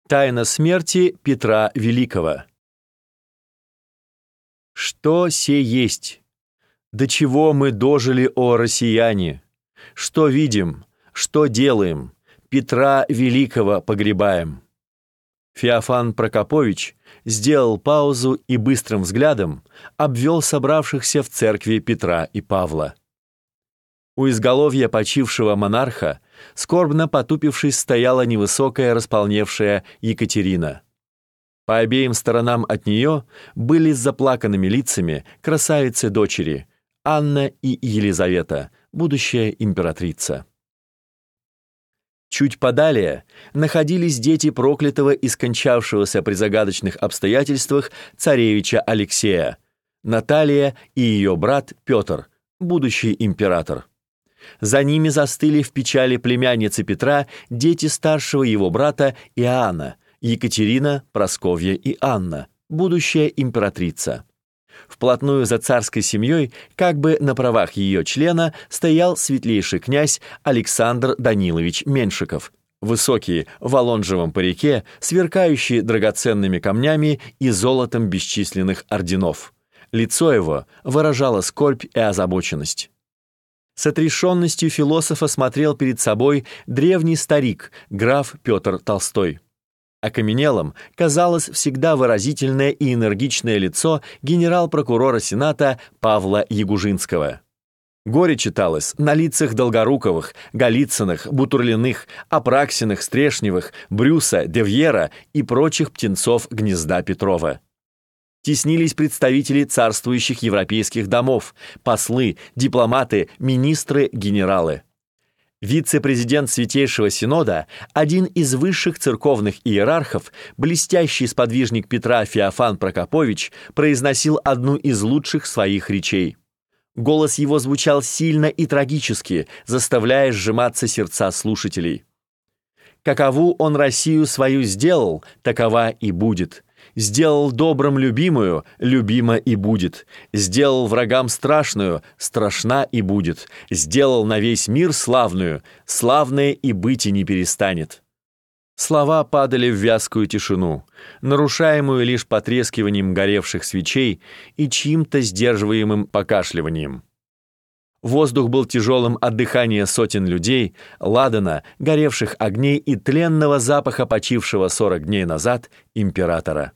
Тайна смерти Петра Великого. Что се есть? До чего мы дожили, о россияне? Что видим? Что делаем? Петра Великого погребаем. Феофан Прокопович сделал паузу и быстрым взглядом обвел собравшихся в церкви Петра и Павла. У изголовья почившего монарха, скорбно потупившись, стояла невысокая располневшая Екатерина. По обеим сторонам от нее были с заплаканными лицами красавицы-дочери Анна и Елизавета, будущая императрица. Чуть подалее находились дети проклятого и скончавшегося при загадочных обстоятельствах царевича Алексея, Наталья и ее брат Петр, будущий император. За ними застыли в печали племянницы Петра дети старшего его брата Иоанна, Екатерина, Прасковья и Анна, будущая императрица. Вплотную за царской семьей, как бы на правах ее члена, стоял светлейший князь Александр Данилович Меньшиков, высокий, в олонжевом парике, сверкающий драгоценными камнями и золотом бесчисленных орденов. Лицо его выражало скорбь и озабоченность. С отрешенностью философа смотрел перед собой древний старик, граф Петр Толстой. Окаменелым казалось всегда выразительное и энергичное лицо генерал-прокурора Сената Павла Ягужинского. Горе читалось на лицах Долгоруковых, Голицыных, Бутурлиных, Апраксиных, Стрешневых, Брюса, Девьера и прочих птенцов гнезда Петрова. Теснились представители царствующих европейских домов, послы, дипломаты, министры, генералы. Вице-президент Святейшего Синода, один из высших церковных иерархов, блестящий сподвижник Петра Феофан Прокопович, произносил одну из лучших своих речей. Голос его звучал сильно и трагически, заставляя сжиматься сердца слушателей. «Какову он Россию свою сделал, такова и будет. Сделал добрым любимую, любима и будет. Сделал врагам страшную, страшна и будет. Сделал на весь мир славную, славная и быть и не перестанет». Слова падали в вязкую тишину, нарушаемую лишь потрескиванием горевших свечей и чьим-то сдерживаемым покашливанием. Воздух был тяжелым от дыхания сотен людей, ладана, горевших огней и тленного запаха почившего 40 дней назад императора.